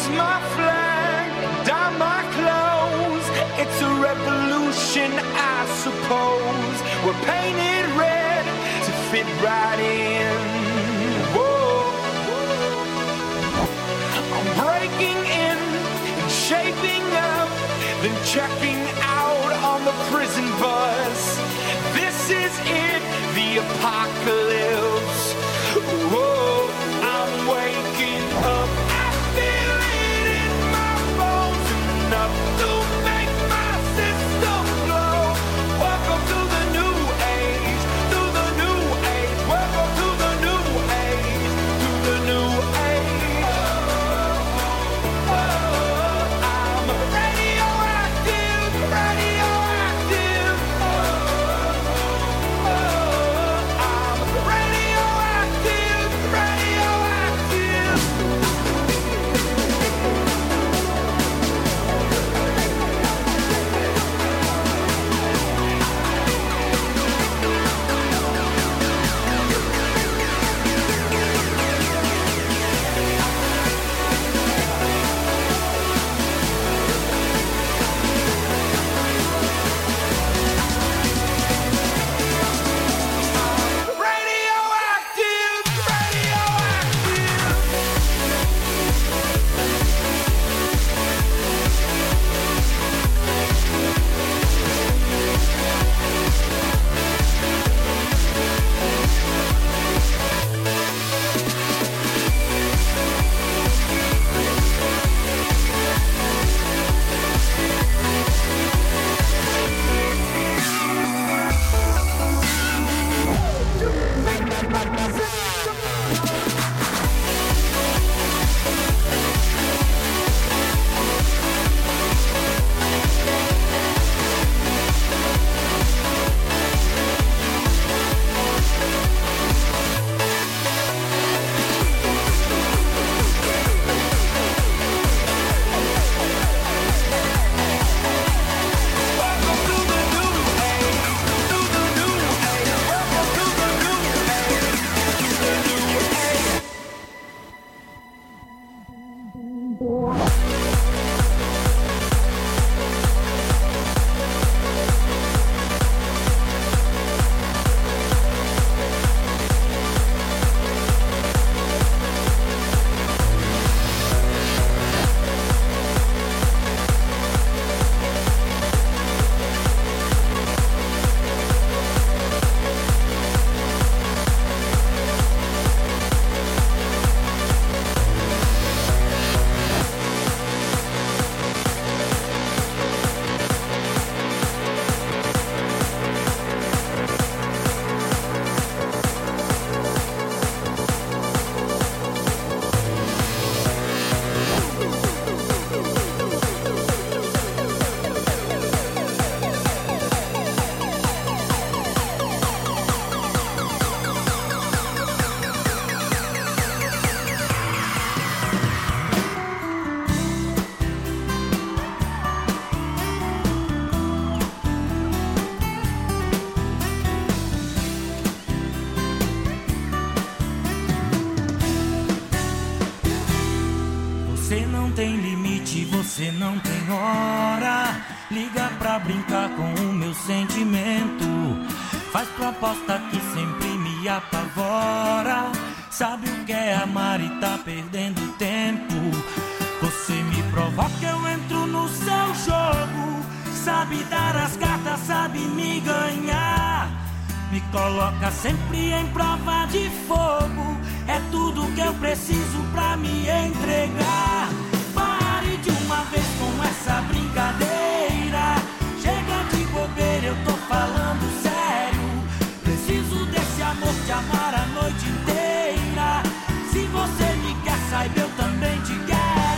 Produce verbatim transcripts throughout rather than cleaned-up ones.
is my flag, dye my clothes. It's a revolution, I suppose. We're painted red to fit right in. Whoa. I'm breaking in and shaping up, then checking out on the prison bus. This is it, the apocalypse. Whoa, I'm waking up. I feel it in my bones, enough to make my system blow. Welcome to the new age, to the new age. Welcome to the new age, to the new age. Oh, oh, I'm radioactive, radioactive. Oh, oh, I'm radioactive, radioactive. Radioactive, radioactive. Welcome to the new age, to the new age. Welcome to the new age, to the new age. Você não tem limite, você não tem hora. Liga pra brincar com o meu sentimento. Faz proposta que sempre me apavora. Sabe o que é amar e tá perdendo tempo. Você me provoca, eu entro no seu jogo. Sabe dar as cartas, sabe me ganhar. Me coloca sempre em prova de fogo. É tudo que eu preciso pra me entregar. Pare de uma vez com essa brincadeira. Chega de bobeira, eu tô falando sério. Preciso desse amor, te amar a noite inteira. Se você me quer, saiba, eu também te quero.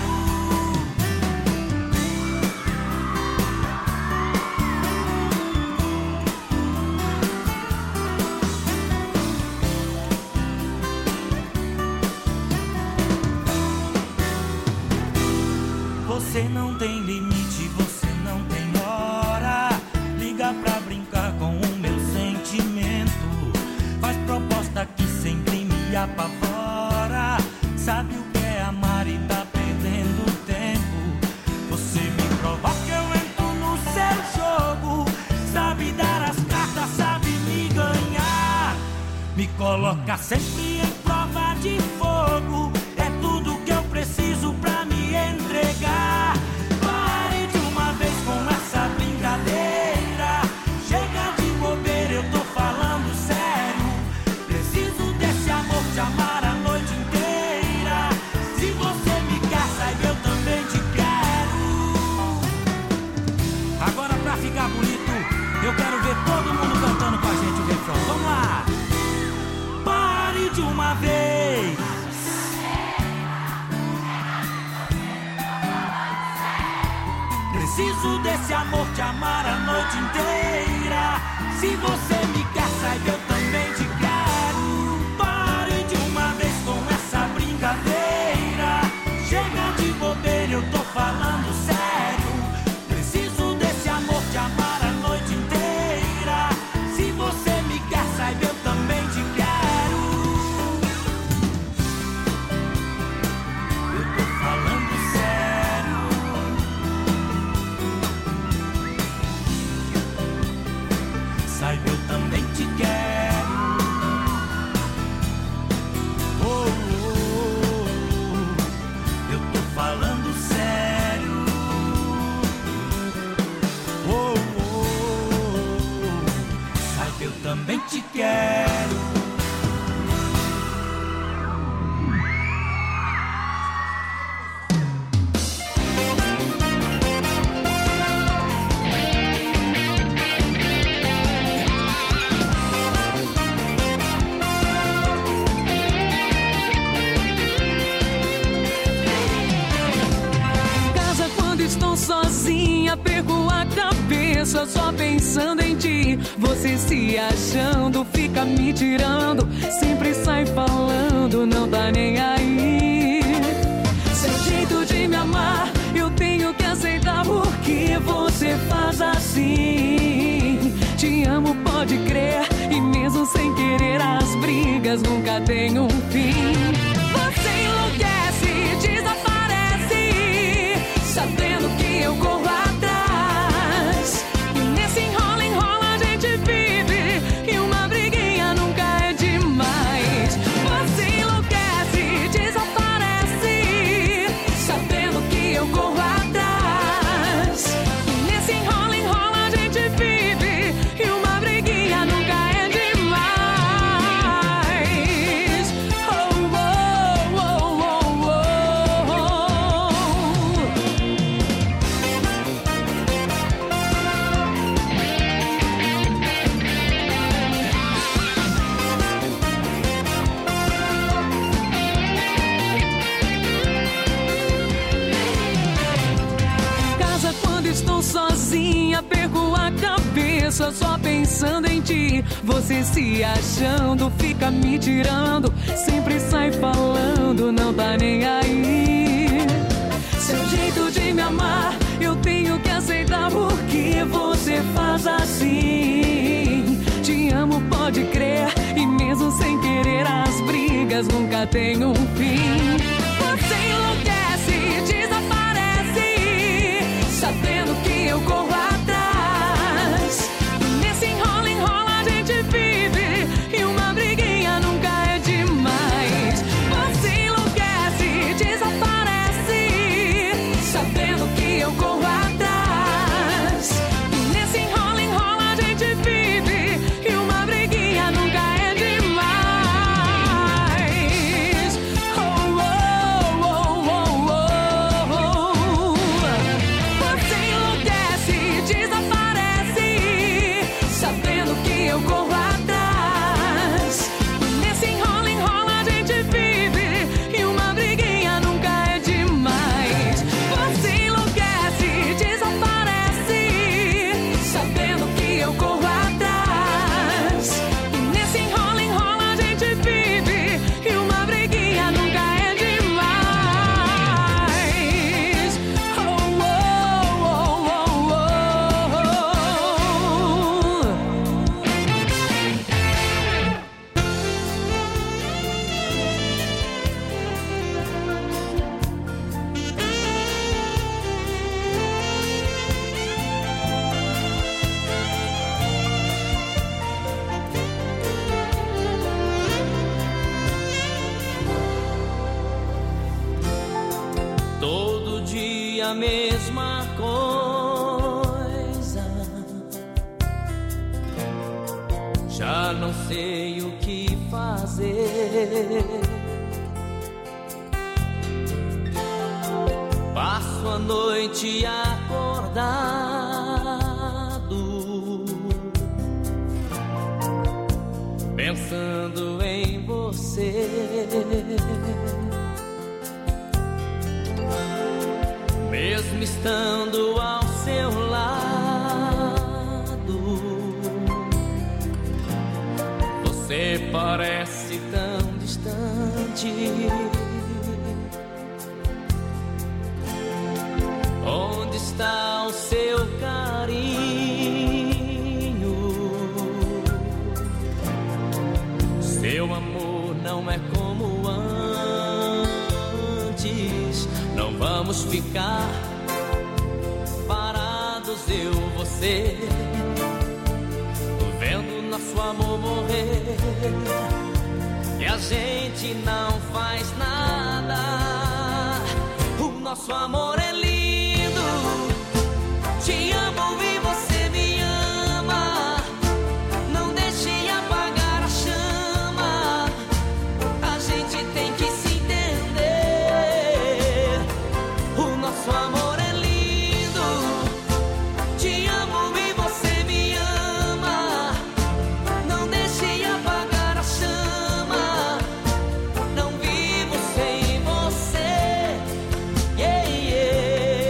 Você não tem limite, você não tem hora. Liga pra brincar com o meu sentimento. Faz proposta que sempre me apavora. Sabe o que é amar e tá perdendo me coloca sempre em prova de fogo. É tudo que eu preciso pra me entregar. Pare de uma vez com essa brincadeira. Chega de bobeira, eu tô falando sério. Preciso desse amor, te amar a noite inteira. Se você me quer, saiba, eu também te quero. Agora pra ficar bonito, eu quero ver todo mundo cantando com a gente o refrão. Vamos lá! Pare de uma vez. Preciso desse amor, te amar a noite inteira. Se você me quer, saiba, eu também te quero. Pare de uma vez com essa brincadeira. Chega de bobeira, eu tô falando sério. Preciso desse amor, te amar a noite inteira. Se você me quer, saiba, eu também te quero. Eu tô falando sério. Saiba, eu também te quero. Oh, oh, oh. Eu tô falando sério. Oh, oh, oh. Saiba, eu também te quero. Casa quando estou sozinha, perco a cabeça só pensando em ti. Você se achando, fica me tirando, sempre sai falando, não tá nem aí. Seu jeito de me amar, eu tenho que aceitar, porque você faz assim. Te amo, pode crer, e mesmo sem querer as brigas nunca têm um fim. Você enlouquece, desaparece, sabendo que eu corro atrás. E nesse enrola, enrola a gente vive, e uma briguinha nunca é demais. Você enlouquece, desaparece, sabendo que eu corro atrás. E nesse enrola, enrola a gente vive, e uma briguinha nunca é demais. Oh, oh, oh, oh, oh, oh. Casa quando estou sozinha, perco a cabeça só pensando em ti. Você se achando, fica me tirando, sempre sai falando, não tá nem aí. Seu jeito de me amar, eu tenho que aceitar, porque você faz assim. Te amo, pode crer, e mesmo sem querer as brigas nunca têm um fim. Você enlouquece, desaparece, sabendo que eu corro atrás. E nesse enrola, enrola a gente vive, e uma briguinha nunca é demais. Você enlouquece, desaparece, sabendo que eu corro atrás. E nesse enrola, enrola a gente vive, e uma briguinha nunca é demais. Oh, oh, mesma coisa. Já não sei o que fazer. Passo a noite acordado, pensando em você. Mesmo estando ao seu lado, você parece tão distante. Onde está o seu carinho? Seu amor não é como antes. Não vamos ficar parados, eu, você, vendo nosso amor morrer. E a gente não faz nada. O nosso amor é lindo. Te amo e você me ama. Não deixe apagar a chama. A gente tem que se entender. O nosso amor é lindo. Te amo e você me ama. Não deixe apagar a chama. Não vivo sem você. Yeah, yeah.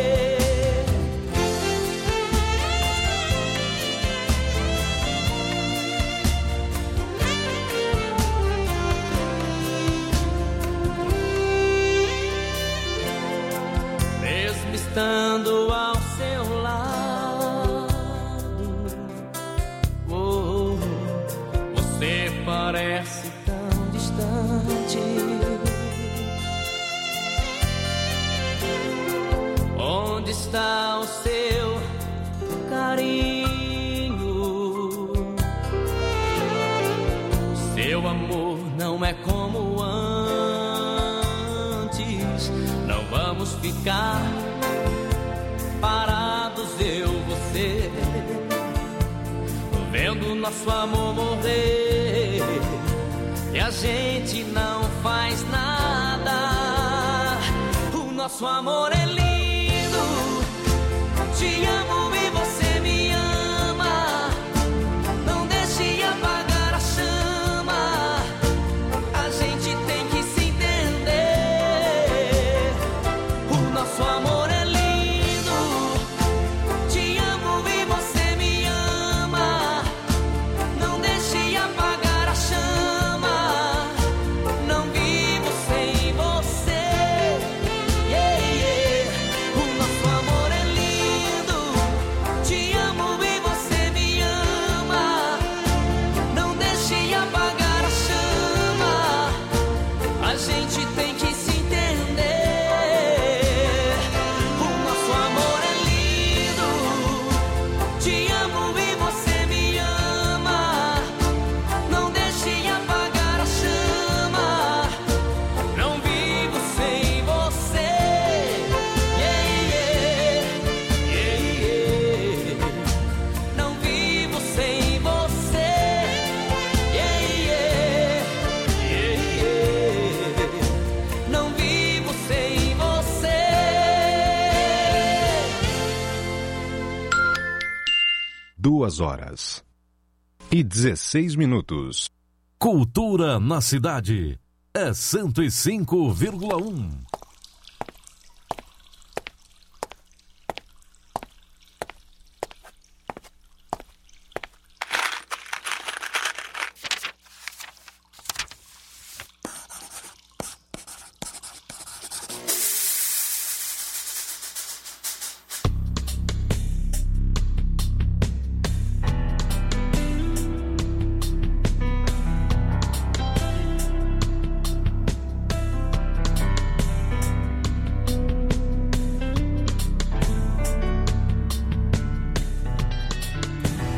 Mesmo estando ao seu lado, oh, você parece tão distante. Onde está o seu carinho? Seu amor não é como antes. Não vamos ficar parados, eu, você, vendo nosso amor morrer. E a gente não faz nada. O nosso amor é lindo. Te amo e você me ama. Não deixe apagar a chama. A gente tem que se entender. O nosso amor é lindo. Te amo e você me ama. Não deixe apagar a chama. Não vivo sem você. Yeah, yeah. O nosso amor é lindo. Te amo e você me ama. Não deixe apagar a chama. A gente tem que se entender. O nosso amor é lindo. Te amo e você me ama. Não deixe apagar a chama. Não vivo sem você. Yeah, yeah. Yeah, yeah. Não vivo sem você. Yeah, yeah. Yeah, yeah. Não vivo sem você. Duas horas e dezesseis minutos. Cultura na cidade é cento e cinco vírgula um.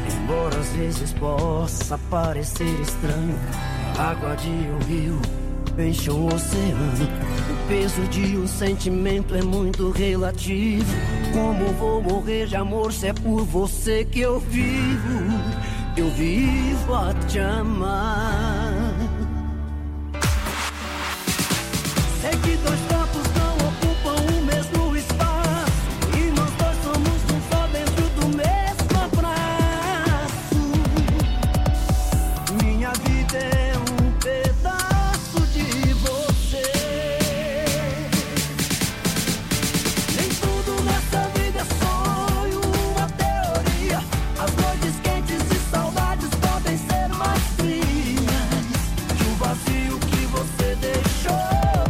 Embora às vezes possa parecer estranho, a água de um rio enche o oceano. O peso de um sentimento é muito relativo. Como vou morrer de amor se é por você que eu vivo? Eu vivo a te amar. Sei que dois corpos não ocupam o mesmo espaço, e nós dois somos um só dentro do mesmo abraço. Minha vida é um pedaço de você. Nem tudo nessa vida é sonho, uma teoria. As noites quentes e saudades podem ser mais frias que o vazio que você deixou.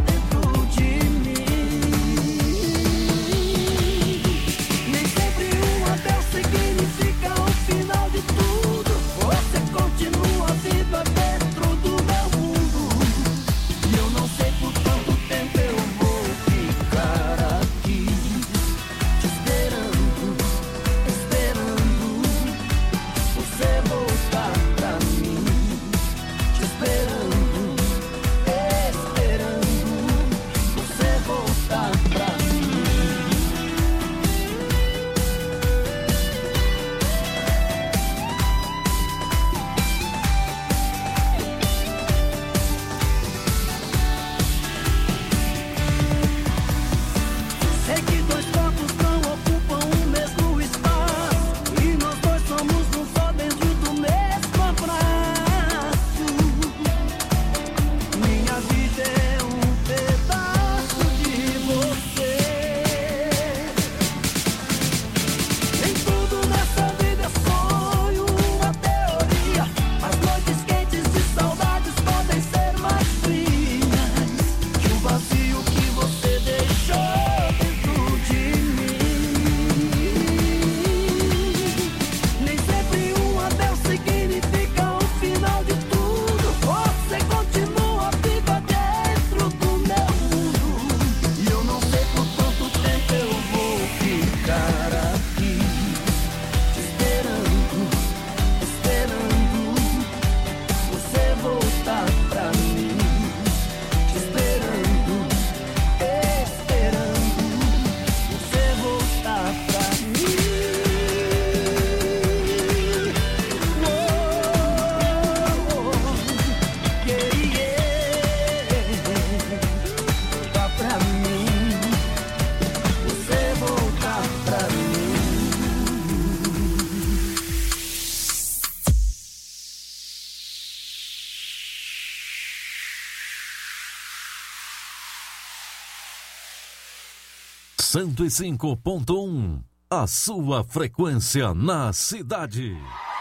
cento e cinco ponto um, a sua frequência na cidade.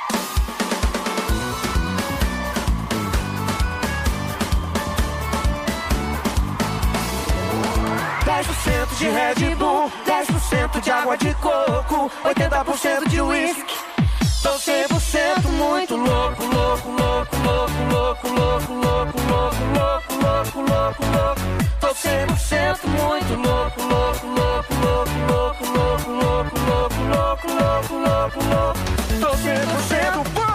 dez por cento de Red Bull, dez por cento de água de coco, oitenta por cento de whisky. Tô cem por cento muito louco, louco, louco, louco, louco, louco, louco, louco, louco, louco, louco, louco. Tô cem por cento muito louco, louco, louco, louco, louco, louco, louco, louco, louco, louco, louco, louco. Tô cem por cento pô!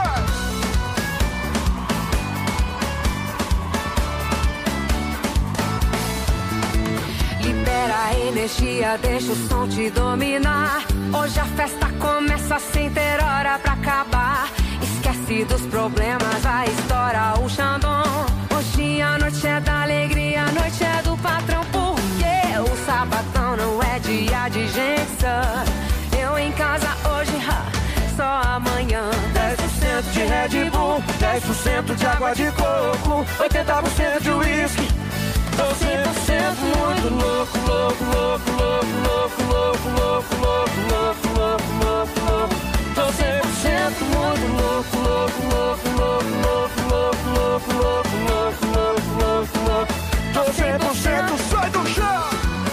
Libera a energia, deixa o som te dominar. Hoje a festa começa sem ter hora pra acabar. Esquece dos problemas, vai estourar o Xandão. Hoje a noite é da alegria, a noite é do patrão. Porque o sabadão não é dia de gente. Eu em casa hoje, ha, só amanhã. dez por cento de Red Bull, dez por cento de água de coco, oitenta por cento de whisky. Tô cem por cento muito louco, louco, louco, louco, louco, louco, louco, louco, louco, louco, louco, louco. Tô cem por cento muito louco, louco, louco, louco, louco, louco, louco, louco, louco, louco, louco, louco. Tô cem por cento sai do chão.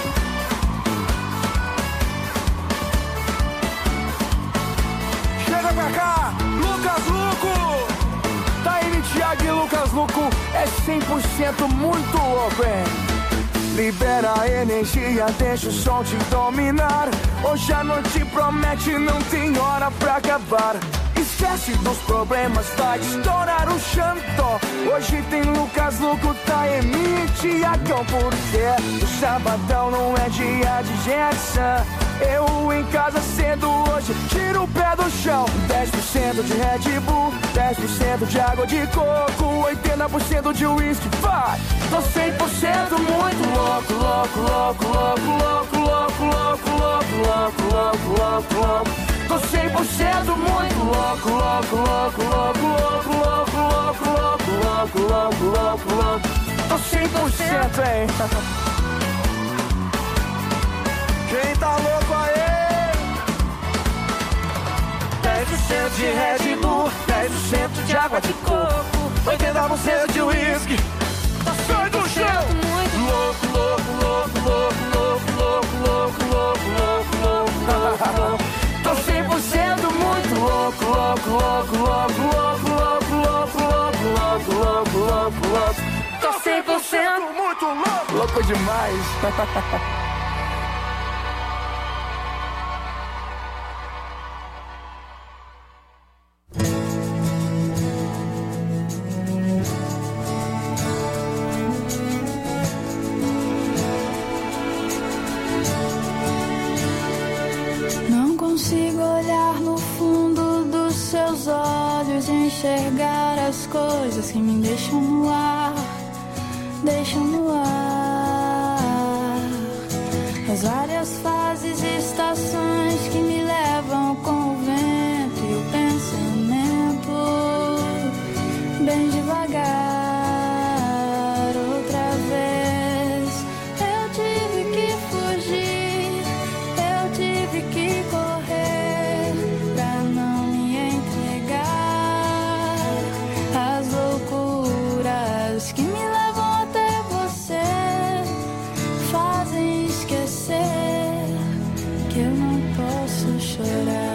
Chega pra cá, Lucas Luco. Taíne, Thiago e Lucas Luco é cem por cento muito louco, hein? Libera a energia, deixa o som te dominar. Hoje a noite promete, não tem hora pra acabar. Esquece dos problemas, vai estourar o chanto. Hoje tem Lucas, Luco, Taemi, Tiagão, porque o sabadão não é dia de Gerson. Eu em casa cedo hoje, tiro o pé do chão. Dez por cento de Red Bull, dez por cento de água de coco, oitenta por cento de uísque, vai! Tô cem por cento muito louco, louco, louco, louco, louco, louco, louco, louco, louco, louco, louco, louco. Tô cem por cento muito louco, louco, louco, louco, louco, louco, louco, louco, louco, louco, louco, louco. Tô cem por cento, hein? Quem tá louco aí? dez por cento de Red Bull, dez por cento de água de coco, oitenta por cento de uísque. Sai do chão! Louco, louco, louco, louco, louco, louco, louco, louco, louco, louco, louco. Tô cem por cento muito louco, louco, louco, louco, louco, louco, louco, louco, louco, louco, louco, louco. Tô cem por cento muito louco. Louco demais. Consigo olhar no fundo dos seus olhos e enxergar as coisas que me deixam no ar, deixam no ar. As várias fases e estações que me levam com o vento e o pensamento bem devagar. Outra vez eu tive que fugir, eu tive que correr pra não me entregar às loucuras que me levam até você, fazem esquecer que eu não posso chorar.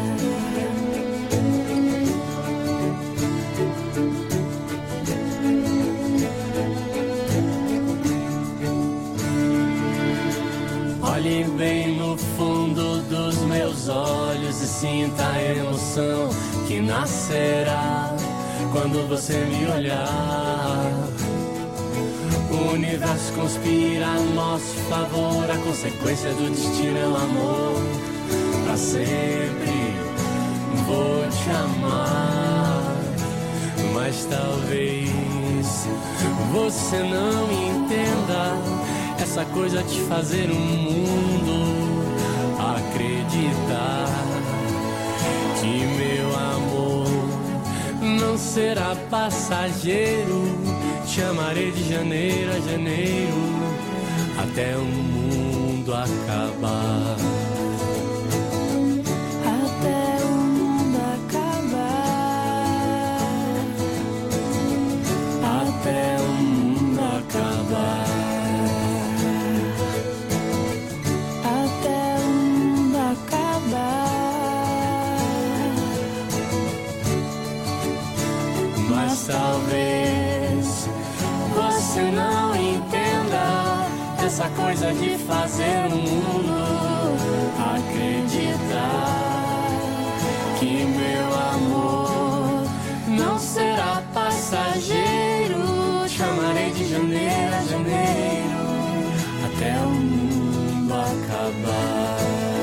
Olhe bem no fundo dos meus olhos e sinta a emoção que nascerá quando você me olhar. O universo conspira a nosso favor, a consequência do destino é o amor. Pra sempre vou te amar, mas talvez você não entenda essa coisa de fazer o mundo acreditar que meu amor não será passageiro. Te amarei de janeiro a janeiro até o mundo acabar. Até o mundo acabar. Até o mundo acabar. Mas talvez você não entenda essa coisa de fazer o mundo acreditar que meu amor não será passageiro. Te amarei de janeiro a janeiro até o mundo acabar.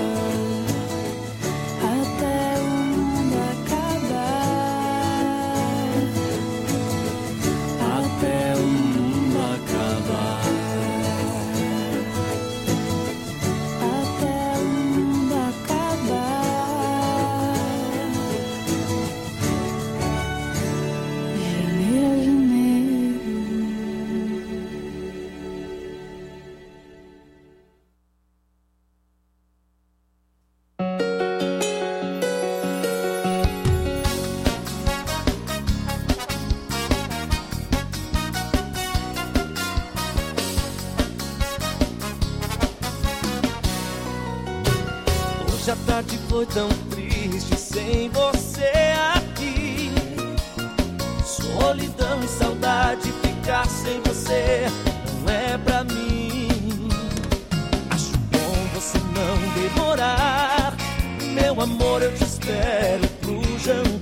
Hoje a tarde foi tão triste sem você aqui. Solidão e saudade, ficar sem você não é pra mim. Acho bom você não demorar. Meu amor, eu te espero pro jantar.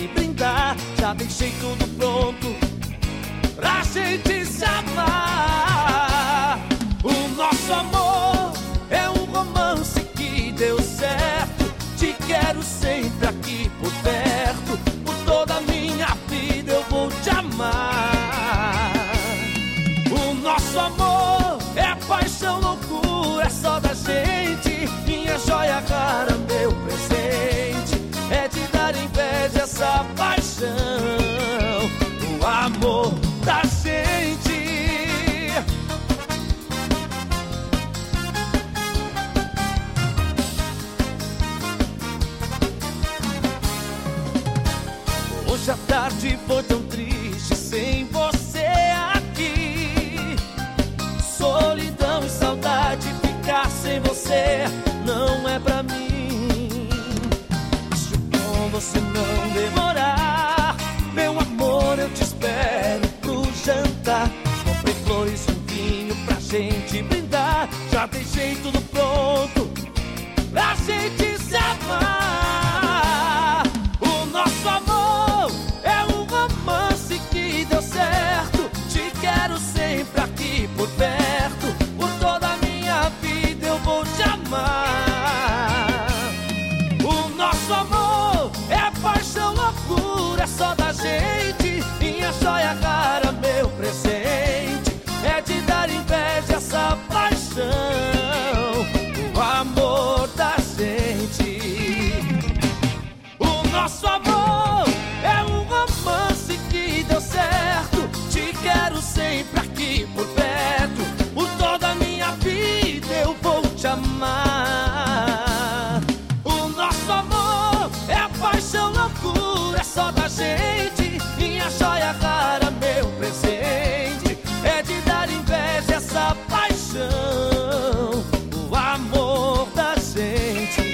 gente brindar. Já deixei tudo pronto pra gente se amar. O nosso amor é um romance que deu certo. Te quero sempre aqui por perto. Por toda a minha vida eu vou te amar. O nosso amor é paixão, loucura, é só da gente. Minha joia rara, meu presente, é de dar inveja essa paixão. O amor da gente. Hoje a tarde foi tão triste sem você aqui. Solidão e saudade, ficar sem você não é pra mim. Acho bom você não demorar. Meu amor, eu te espero pro jantar. Comprei flores e um vinho pra gente brindar. Já deixei tudo pronto pra gente se amar. O nosso amor é um romance que deu certo. Te quero sempre aqui por perto. Por toda a minha vida eu vou te amar. O nosso amor é paixão, loucura, é só da gente. Minha joia rara, meu presente, é de dar inveja essa paixão. O amor da gente. O nosso amor é um romance que deu certo. Te quero sempre aqui por perto. Por toda a minha vida eu vou te amar. O nosso amor é paixão, loucura, é só da gente. Minha joia rara, meu presente, é de dar inveja essa paixão. O amor da gente.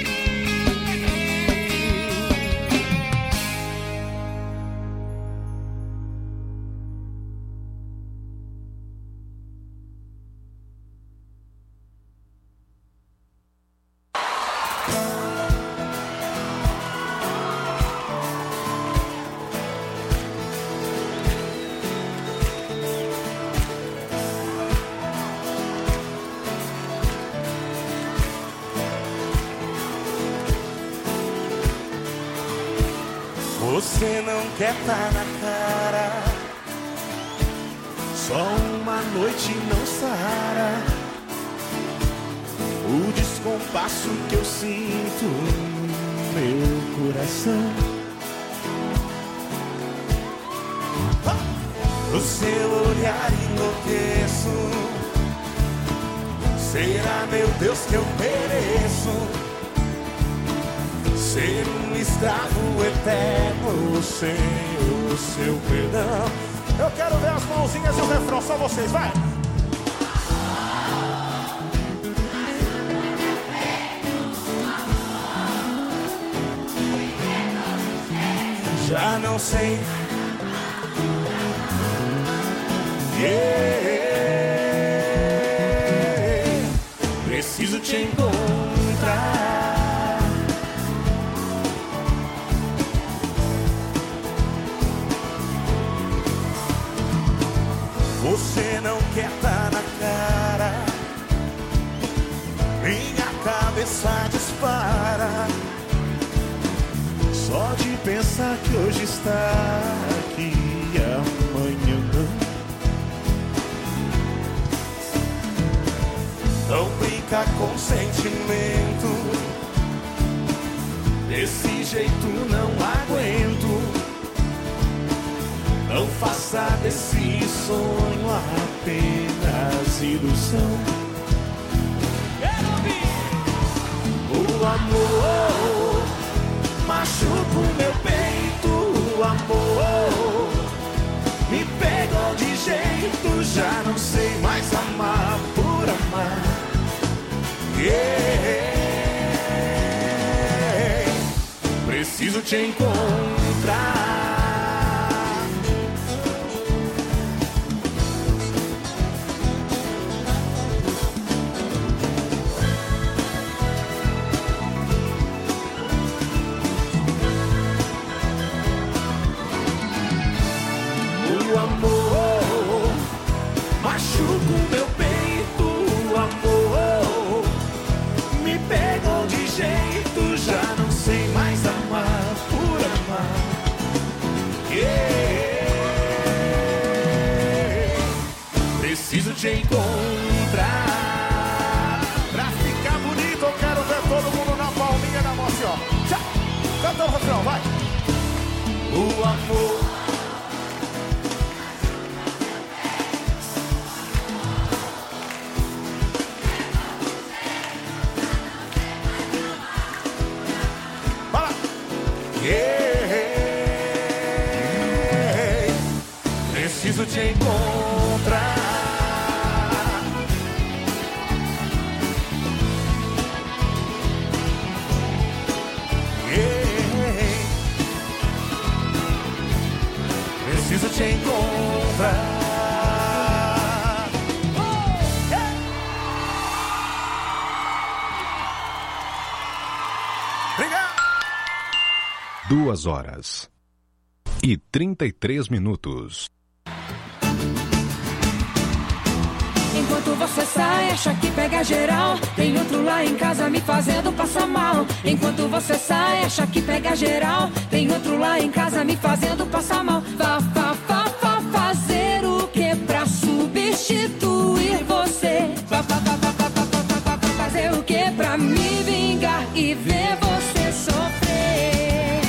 Você não quer tá na cara, só uma noite não sara o descompasso que eu sinto no meu coração. No seu olhar enlouqueço. Será, meu Deus, que eu mereço ser um escravo eterno sem o seu perdão? Eu quero ver as mãozinhas e o refrão, só vocês, vai! Já não sei. Yeah. Preciso te encontrar. Você não quer tá na cara, minha cabeça dispara só de pensar que hoje está aqui e amanhã não. Não brinca com sentimento, desse jeito não aguento. Não faça desse sonho apenas ilusão. O amor machuca o meu peito. O amor me pegou de jeito. Já não sei mais amar por amar. Yeah. Preciso te encontrar. preciso te encontrar. Pra ficar bonito, eu quero ver todo mundo na palminha da mão assim, ó. Tchau. Canta o refrão, vai. O amor. Vai lá. Yeah. Preciso te encontrar. Preciso te encontrar. Oh, yeah. Obrigado. Duas horas e trinta e três minutos. Enquanto você sai, acha que pega geral. Tem outro lá em casa me fazendo passar mal. Enquanto você sai, acha que pega geral. Tem outro lá em casa me fazendo passar mal. Vá, vá, vá, vá fazer o que pra substituir você? Vá, vá, vá, vá, vá, vá, vá, vá, vá fazer o que pra me vingar e ver você sofrer?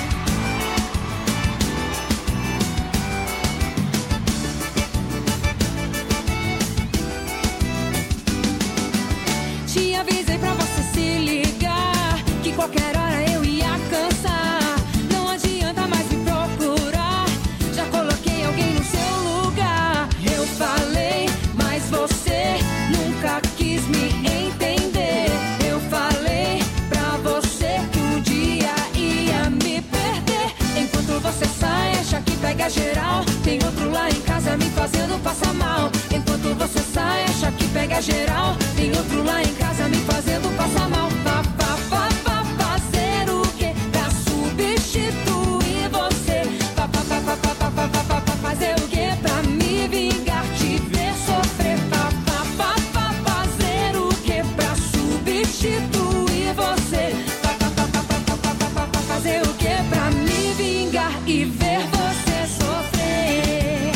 Te avisei pra você se ligar, que qualquer hora eu ia cansar. Não adianta mais me procurar, já coloquei alguém no seu lugar. Eu falei, mas você nunca quis me entender. Eu falei pra você que um dia ia me perder. Enquanto você sai, acha que pega geral. Tem outro lá em casa me fazendo passar mal. Enquanto você sai, acha que pega geral. Tem outro lá em casa me fazendo passar mal. Vá, vá, vá, vá fazer o que pra substituir você? Vá, vá, vá, vá, vá, vá, vá, vá, vá fazer o que pra me vingar, te ver sofrer? Vá, vá, vá, vá fazer o que pra substituir você? Vá, vá, vá, vá, vá, vá, vá, vá, vá fazer o que pra me vingar e ver você sofrer?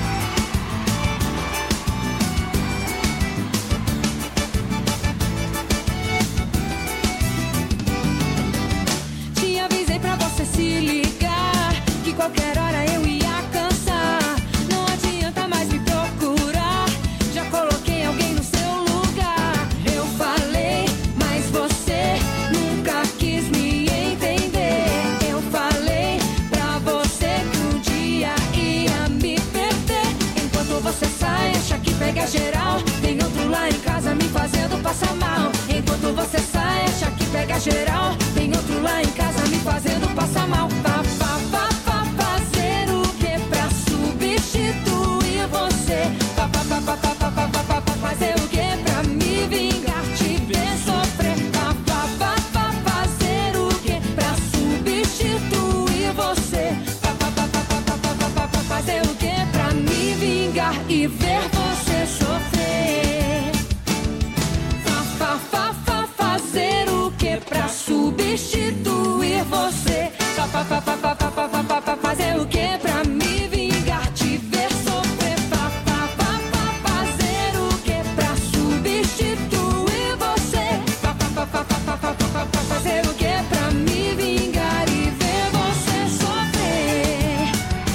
Te avisei pra você se ligar, que qualquer hora eu ia cansar. Não adianta mais me procurar, já coloquei alguém no seu lugar. Eu falei, mas você nunca quis me entender. Eu falei pra você que um dia ia me perder. Enquanto você sai, acha que pega geral. Tem outro lá em casa me fazendo passar mal. Enquanto você sai, acha que pega geral. Tem outro lá em casa me fazendo passar mal. Vá, vá, vá, vá fazer o que pra substituir você? Vá, vá, vá, vá, vá, vá, vá, vá, vá fazer o que pra me vingar, te ver sofrer? Vá, vá, vá, vá fazer o que pra substituir você? Vá, vá, vá, vá, vá, vá, vá, vá, vá fazer o que pra me vingar e ver você sofrer? Vá, vá, vá, vá fazer o que pra substituir você? Vá, vá, vá, vá, vá, vá, vá, vá, vá, vá fazer o que pra me vingar, te ver sofrer? Vá, vá, vá, vá fazer o que pra substituir você? Vá, vá, vá, vá, vá, vá, vá, vá, vá fazer o que pra me vingar e ver você sofrer?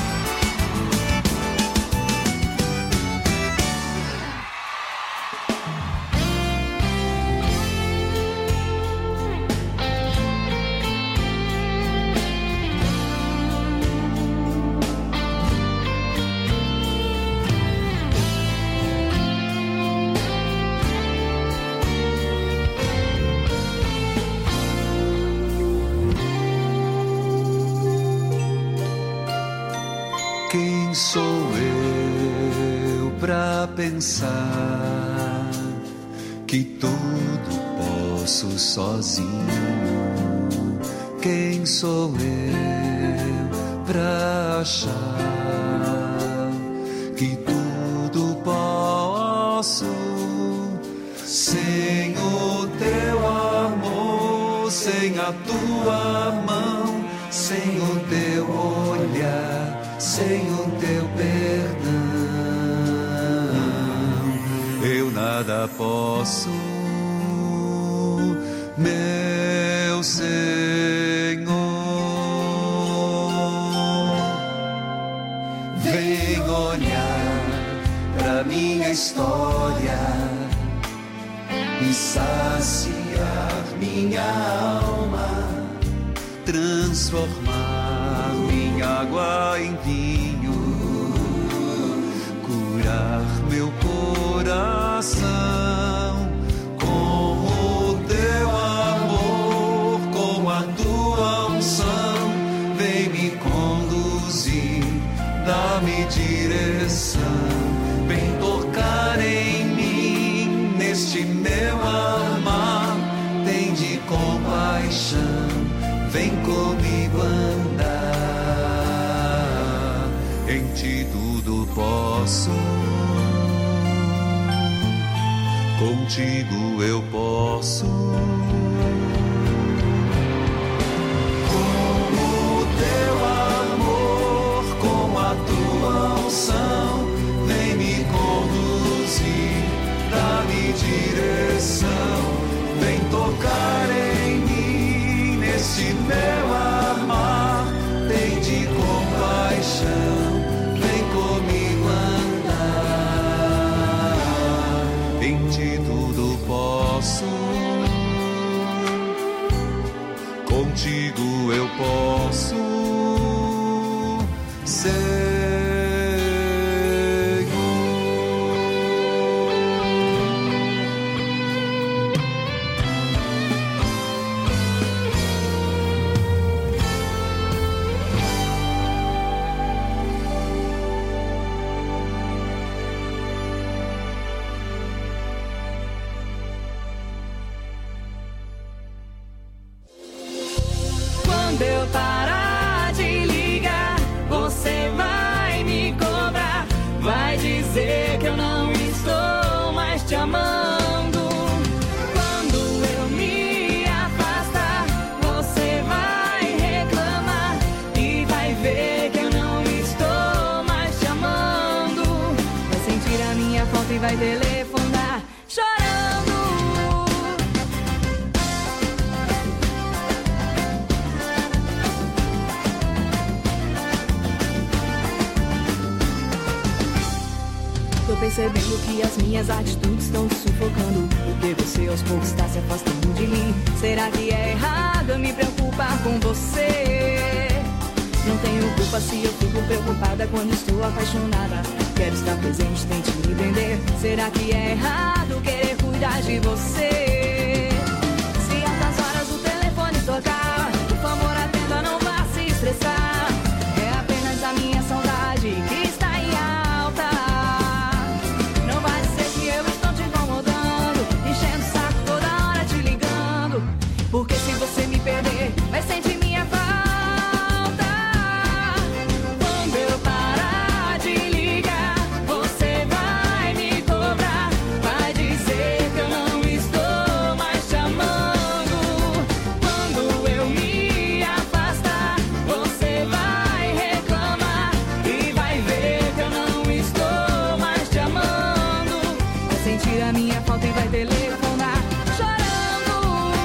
Quem sou eu pra pensar que tudo posso sozinho? Quem sou eu pra achar que tudo posso sem o teu amor, sem a tua mão, sem o teu olhar, sem o teu perdão? nada posso, meu Senhor. Vem olhar pra minha história e saciar minha alma, transformar minha água em vinho, curar meu coração com o teu amor, com a tua unção. Vem me conduzir, dá-me direção, vem tocar em mim, neste meu amar, tem de compaixão, vem comigo andar, em ti tudo posso, contigo eu posso. Com o teu amor, com a tua unção, vem me conduzir, dá-me direção, vem tocar em mim, nesse meu amar, tem de compaixão, vem comigo andar, em ti tudo posso, contigo eu posso ser. Quando eu parar de ligar, você vai me cobrar, vai dizer que eu não estou mais te amando. Quando eu me afastar, você vai reclamar e vai ver que eu não estou mais te amando. Vai sentir a minha falta e vai telefonar chorando. Tô percebendo que as minhas atitudes estão te sufocando, porque você aos poucos está se afastando de mim. Será que é errado eu me preocupar com você? Não tenho culpa se eu fico preocupada quando estou apaixonada. Quero estar presente, tente me entender. Será que é errado querer cuidar de você? Se altas horas o telefone tocar, por favor atenda, não vá se estressar. É apenas a minha saudade que está em alta. Não vai dizer que eu estou te incomodando, enchendo o saco toda hora te ligando, porque se você me perder, vai sentir minha falta. Quando eu parar de ligar, você vai me cobrar, vai dizer que eu não estou mais te amando. Quando eu me afastar, você vai reclamar e vai ver que eu não estou mais te amando. Vai sentir a minha falta e vai telefonar chorando.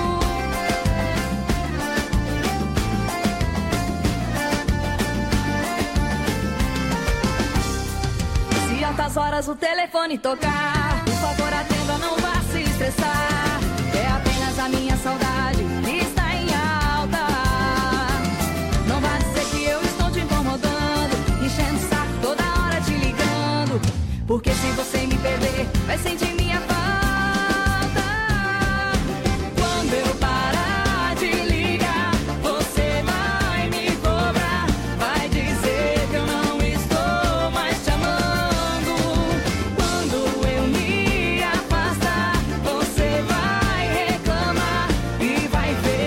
Se altas horas o telefone tocar, por favor atenda, não vá se estressar. É apenas a minha saudade que está em alta. Não vá dizer que eu estou te incomodando, enchendo o saco toda hora te ligando, porque se você me perder, vai sentir minha falta. Quando eu parar de ligar, você vai me cobrar, vai dizer que eu não estou mais te amando. Quando eu me afastar, você vai reclamar e vai ver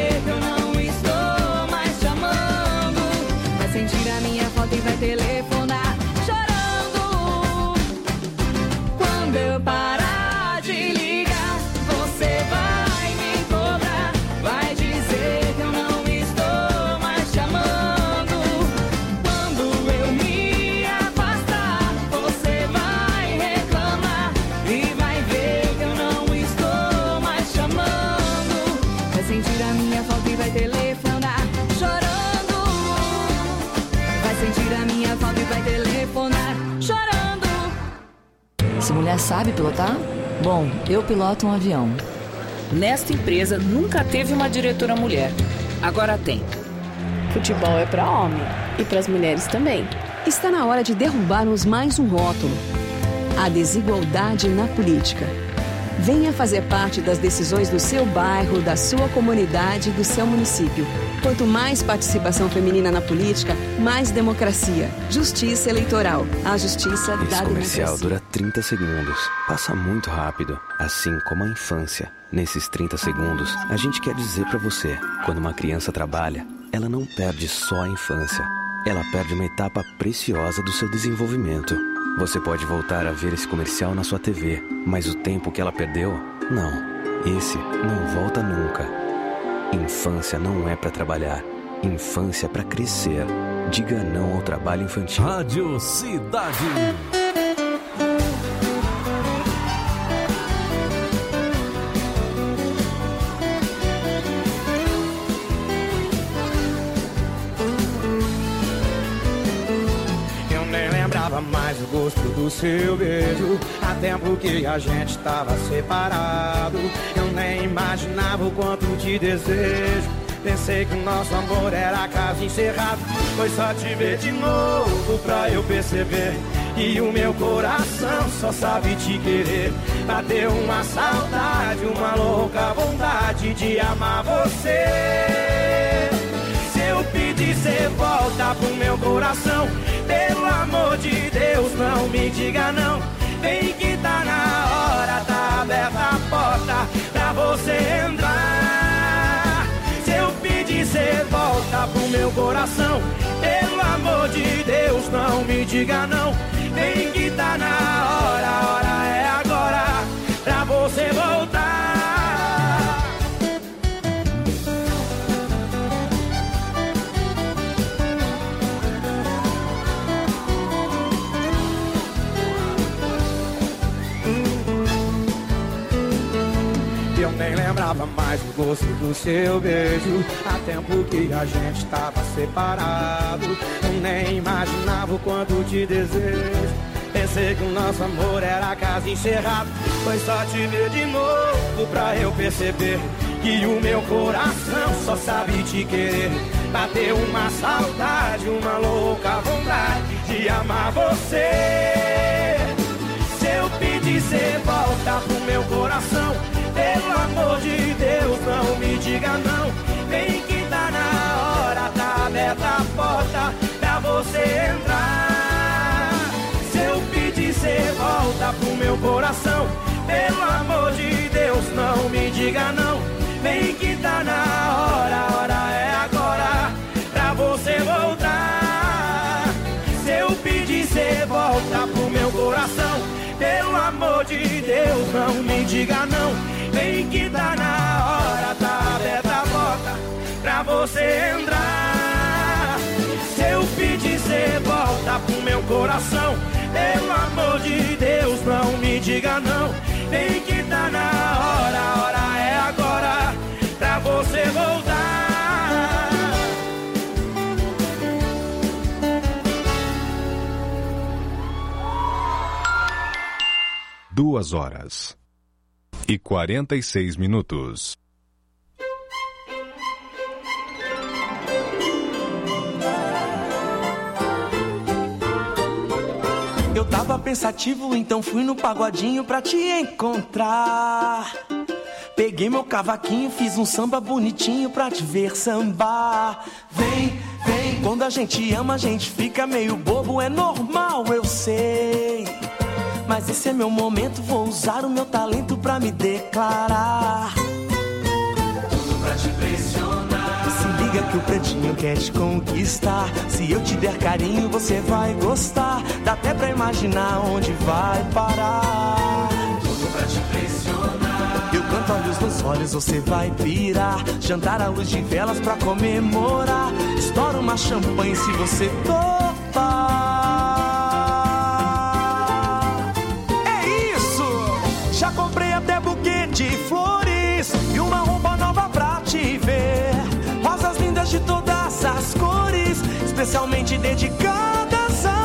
nove vai telefonar chorando. Se mulher sabe pilotar? Bom, eu piloto um avião. Nesta empresa nunca teve uma diretora mulher. Agora tem. Futebol é para homem e para as mulheres também. Está na hora de derrubarmos mais um rótulo: a desigualdade na política. Venha fazer parte das decisões do seu bairro, da sua comunidade e do seu município. Quanto mais participação feminina na política, mais democracia. Justiça eleitoral. A justiça da democracia. Esse comercial dura trinta segundos. Passa muito rápido, assim como a infância. Nesses trinta segundos, a gente quer dizer pra você: quando uma criança trabalha, ela não perde só a infância. Ela perde uma etapa preciosa do seu desenvolvimento. Você pode voltar a ver esse comercial na sua T V, mas o tempo que ela perdeu, não. Esse não volta nunca. Infância não é pra trabalhar. Infância é pra crescer. Diga não ao trabalho infantil. Rádio Cidade. Mais o gosto do seu beijo, há tempo que a gente tava separado. Eu nem imaginava o quanto te desejo. Pensei que o nosso amor era caso encerrado. Foi só te ver de novo pra eu perceber que o meu coração só sabe te querer. Bateu uma saudade, uma louca vontade de amar você. Se eu pedir, cê volta pro meu coração. Pelo amor de Deus, não me diga não. Vem que tá na hora, tá aberta a porta pra você entrar. Se eu pedir, cê volta pro meu coração. Pelo amor de Deus, não me diga não. Vem que tá na hora, a hora é agora pra você voltar. Eu nem lembrava mais o gosto do seu beijo. Há tempo que a gente tava separado. Eu nem imaginava o quanto te desejo. Pensei que o nosso amor era caso encerrado. Foi só te ver de novo pra eu perceber que o meu coração só sabe te querer. Bateu uma saudade, uma louca vontade de amar você. Se eu pedir, cê volta pro meu coração. Pelo amor de Deus, não me diga não. Vem que tá na hora, tá aberta a porta pra você entrar. Se eu pedir, cê volta pro meu coração. Pelo amor de Deus, não me diga não. Vem que tá na hora, a hora é agora pra você voltar. Se eu pedir, cê volta pro meu coração. Pelo amor de Deus, não me diga não. Vem que tá na hora, tá aberta a porta pra você entrar. Se eu pedir, cê volta pro meu coração. Pelo amor de Deus, não me diga não. Vem que tá na hora, a hora é agora pra você voltar. Duas horas e quarenta e seis minutos. Eu tava pensativo, então fui no pagodinho pra te encontrar. Peguei meu cavaquinho, fiz um samba bonitinho pra te ver sambar. Vem, vem, quando a gente ama a gente fica meio bobo, é normal, eu sei. Mas esse é meu momento, vou usar o meu talento pra me declarar. Tudo pra te impressionar. Se liga que o pretinho quer te conquistar. Se eu te der carinho, você vai gostar. Dá até pra imaginar onde vai parar. Tudo pra te impressionar. Eu canto olhos nos olhos, você vai pirar. Jantar à luz de velas pra comemorar. Estoura uma champanhe se você topar. Já comprei até buquê de flores e uma roupa nova pra te ver. Rosas lindas de todas as cores, especialmente dedicadas a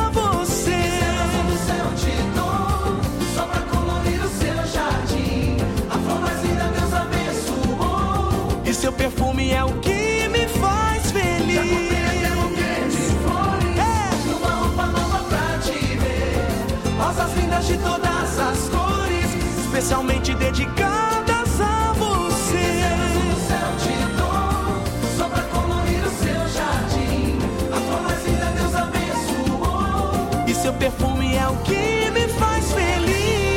especialmente dedicadas a você. O céu te dou, só pra colorir o seu jardim. A flor mais linda Deus abençoou. E seu perfume é o que me faz feliz.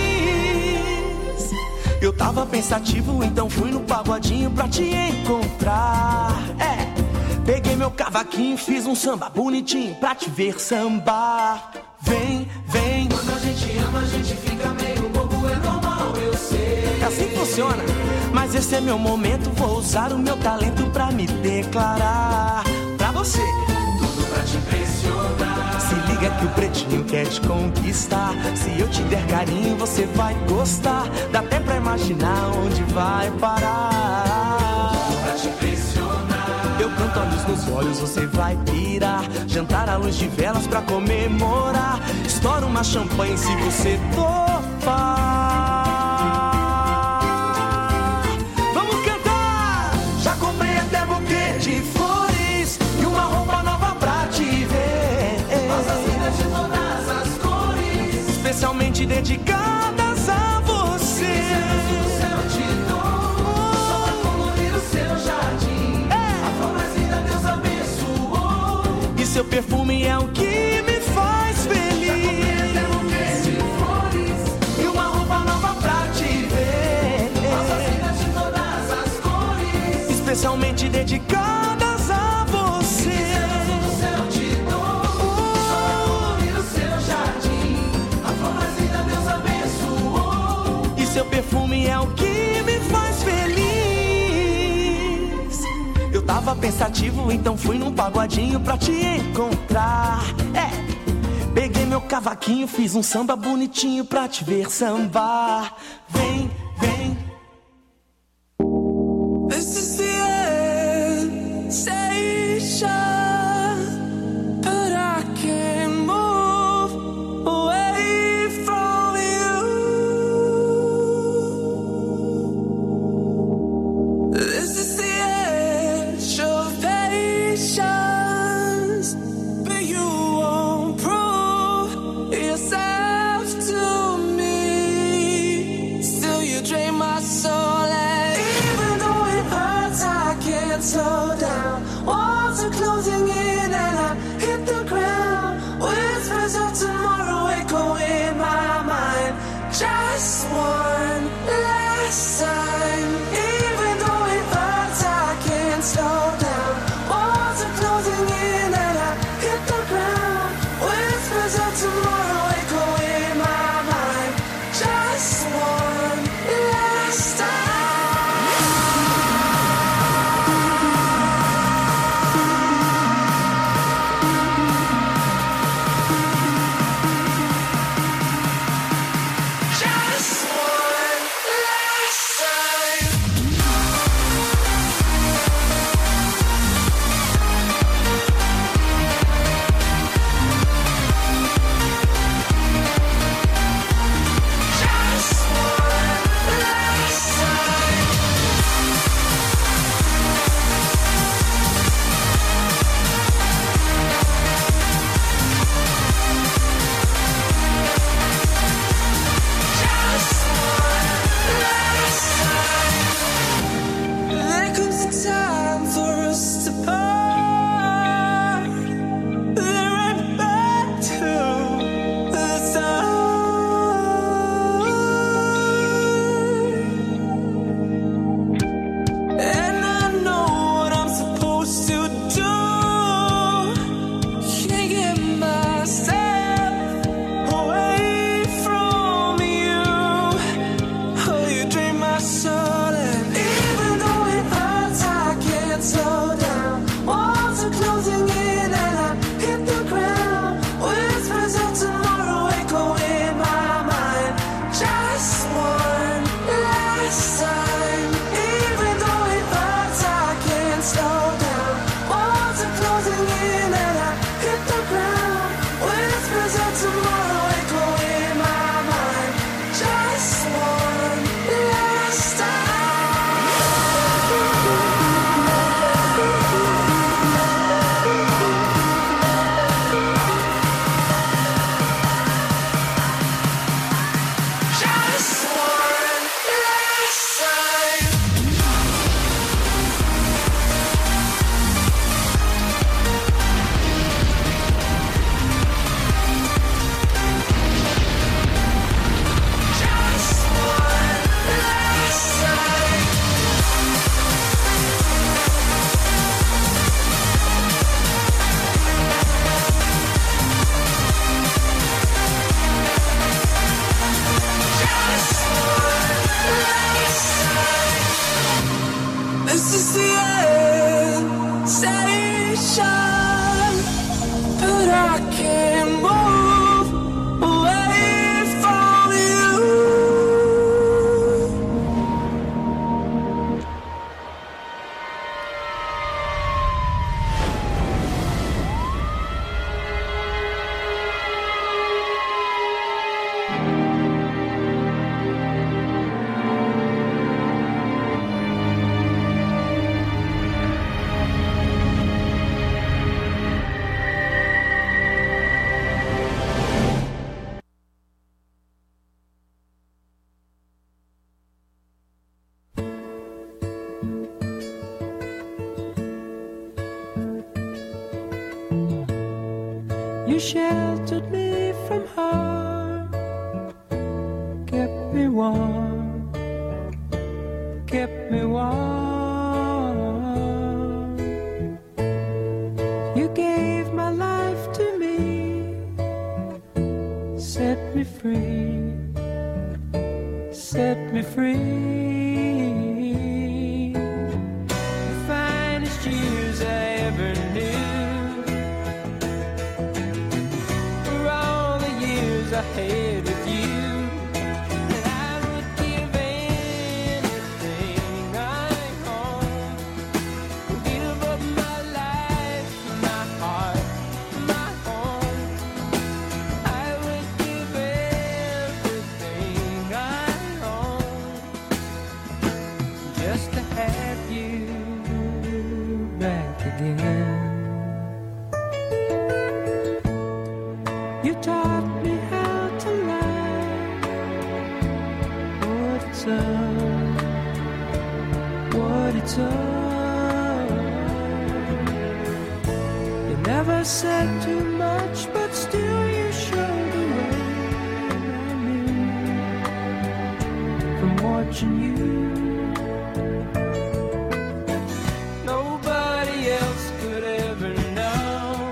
Eu tava pensativo, então fui no pagodinho pra te encontrar. É, peguei meu cavaquinho, fiz um samba bonitinho pra te ver sambar. Vem, vem. Quando a gente ama, a gente fica meio bobo, é normal, eu sei. É assim que funciona. Mas esse é meu momento, vou usar o meu talento pra me declarar pra você. Tudo pra te impressionar. Se liga que o pretinho quer te conquistar. Se eu te der carinho, você vai gostar. Dá até pra imaginar onde vai parar. Tudo pra te impressionar. Eu canto olhos nos olhos, você vai pirar. Jantar à luz de velas pra comemorar. Estoura uma champanhe se você topar. Vamos cantar! Já comprei até buquê de flores e uma roupa nova pra te ver. Rosas lindas de todas as cores, especialmente dedicadas a você. O céu te dou, só pra colorir o seu jardim. A flor mais linda Deus abençoou. E seu perfume é o que me faz feliz. Já comprei até buquê de flores e uma roupa nova pra te ver. Rosas lindas de todas as cores, especialmente dedicadas a você. O céu te dou, só pra colorir o seu jardim. A flor mais linda Deus abençoou. E seu perfume é o que me faz feliz. Eu tava pensativo, então fui num pagodinho pra te encontrar. É, peguei meu cavaquinho, fiz um samba bonitinho pra te ver sambar. Vem, vem. This is the end station, but I can't move away from you. This is the edge of patience, but you won't prove yourself to me. Still you drain my soul, and even though it hurts, I can't slow down. Walls are closing in and I hit the ground. Whispers of tomorrow echo in my mind. Just one last time. Even though it hurts, I can't slow down. Walls are closing in and I hit the ground. Whispers of tomorrow echo in my mind. Just one last time. Just You sheltered me from harm, kept me warm, kept me warm. You gave my life to me, set me free, set me free. The finest years I ever knew were all the years I had with you. And I would give anything I own, give up my life, my heart, my home. I would give everything I own just to have you back again. You taught me how to love, what it's all, what it's all. You never said too much, but still you showed the way. I knew from watching you. Nobody else could ever know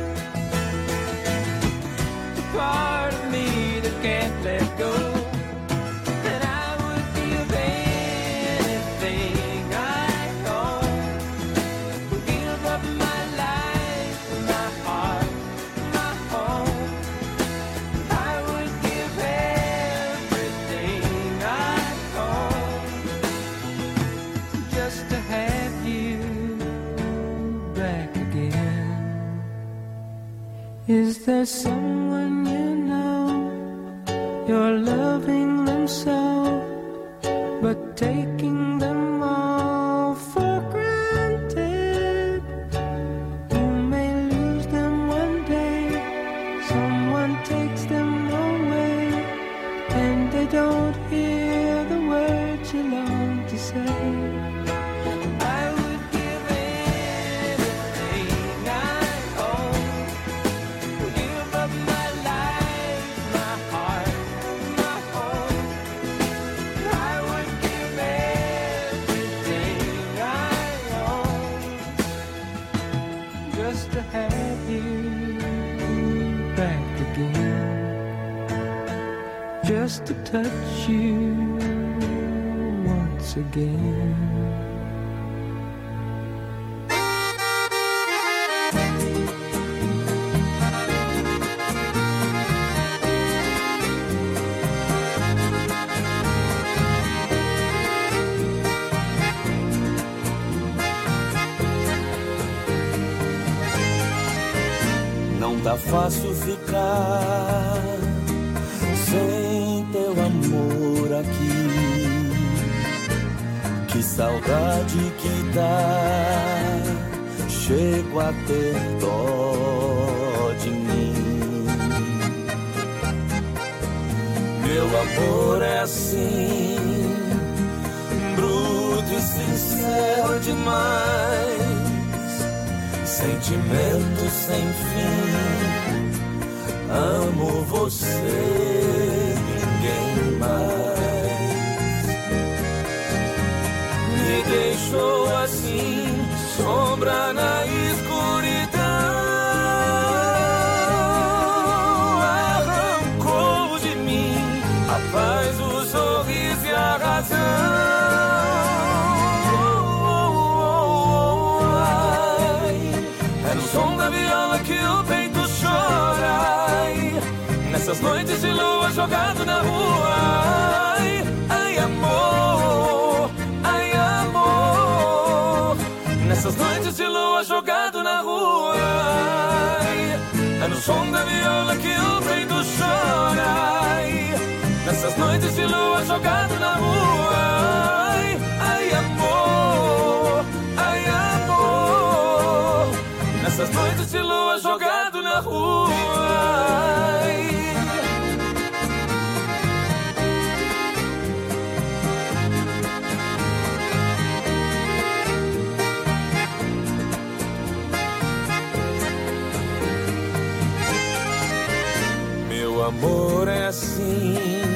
the part of me that can't let go. And I would give anything I own, give up my life, my heart, my home. I would give everything I own just to have you back again. Is there someone you know, you're loving them so, but taking them all for granted? You may lose them one day, someone takes them away, and they don't hear the words you long to say. I would give anything I own, give up my life, my heart, my home. I would give everything I own just to have you back again, just to touch you once again. Não tá fácil ficar sem teu amor aqui. Que saudade que dá, chego a ter dó de mim. Meu amor é assim, bruto e sincero demais, sentimento sem fim. Amo você, ninguém mais. Me deixou assim, sombra na escuridão. Arrancou de mim a paz, o sorriso e a razão. É no som da viola que o peito chora. Nessas noites de lua jogado na rua. Ai, ai amor, ai amor. Nessas noites de lua jogado na rua. Ai, é no som da viola que o peito chora. Ai, nessas noites de lua jogado na rua. Ai, ai amor, ai amor. Nessas noites de lua jogado na rua. Ai, O amor é assim,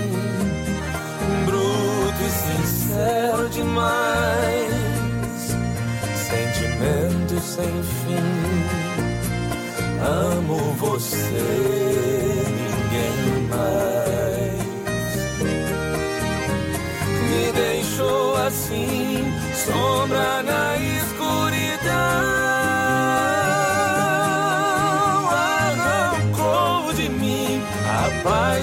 bruto e sincero demais, sentimento sem fim. Amo você, ninguém mais. Me deixou assim, sombra na escuridão. Arrancou de mim a paz